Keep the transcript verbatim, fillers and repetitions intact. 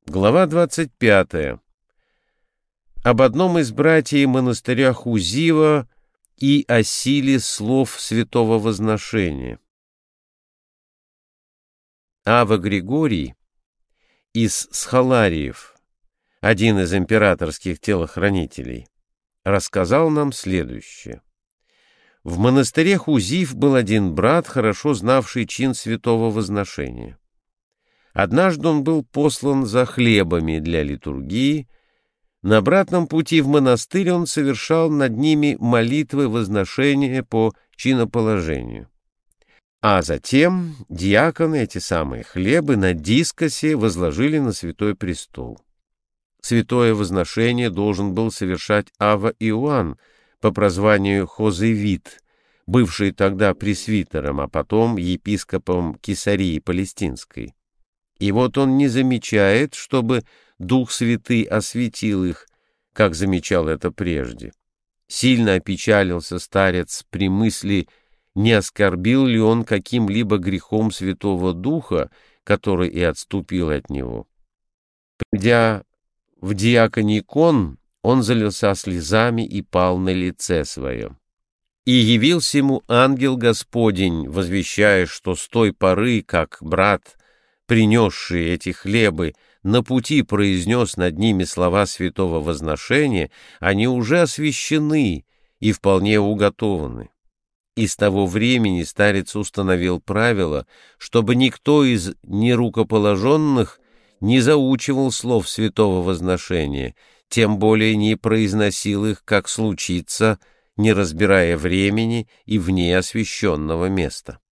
Глава двадцать пятая. Об одном из братьев монастыря Хузива и о силе слов святого возношения. Ава Григорий из Схалариев, один из императорских телохранителей, рассказал нам следующее. В монастыре Хузив был один брат, хорошо знавший чин святого возношения. Однажды он был послан за хлебами для литургии. На обратном пути в монастырь он совершал над ними молитвы возношения по чиноположению. А затем диаконы эти самые хлебы на дискосе возложили на святой престол. Святое возношение должен был совершать Ава Иоанн по прозванию Хозевит, бывший тогда пресвитером, а потом епископом Кесарии Палестинской. И вот он не замечает, чтобы Дух Святый осветил их, как замечал это прежде. Сильно опечалился старец при мысли, не оскорбил ли он каким-либо грехом Святого Духа, который и отступил от него. Придя в диаконикон, он залился слезами и пал на лице свое. И явился ему ангел Господень, возвещая, что с той поры, как брат, принесший эти хлебы, на пути произнес над ними слова святого возношения, они уже освящены и вполне уготованы. И с того времени старец установил правило, чтобы никто из нерукоположенных не заучивал слов святого возношения, тем более не произносил их, как случится, не разбирая времени и вне освященного места.